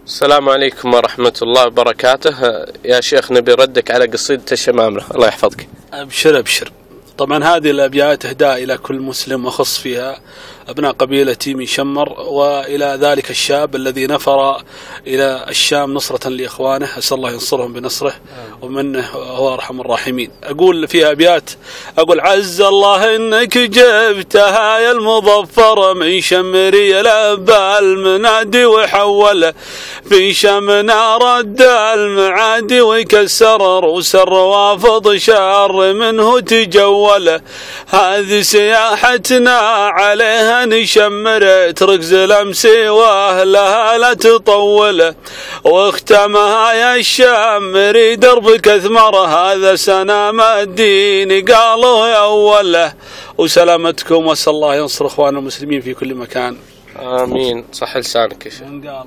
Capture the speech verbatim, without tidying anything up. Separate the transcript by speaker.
Speaker 1: السلام عليكم ورحمة الله وبركاته. يا شيخ نبي ردك على قصيدة الشمامرة، الله يحفظك.
Speaker 2: أبشر أبشر. طبعا هذه الأبيات إهداء إلى كل مسلم، وخص فيها أبناء قبيلتي من شمر، وإلى ذلك الشاب الذي نفر إلى الشام نصرة لإخوانه، أسأل الله ينصرهم بنصره ومنه هو أرحم الراحمين. أقول فيها أبيات، أقول: عز الله إنك جبتها يا المظفر من شمري لبى المنادي وحوله في شمنا رد المعادي ويكسر رؤوس الروافض شر منه تجوله. هذه سياحتنا عليها نشمر تركز الأمسي وأهلها لا تطوله، واختمها يا الشامري دربك أثمر هذا سنام الدين قالوا يا أوله. وسلامتكم، وأسأل الله ينصر إخوان المسلمين في كل مكان.
Speaker 1: آمين. صح لسانك يا شيخ.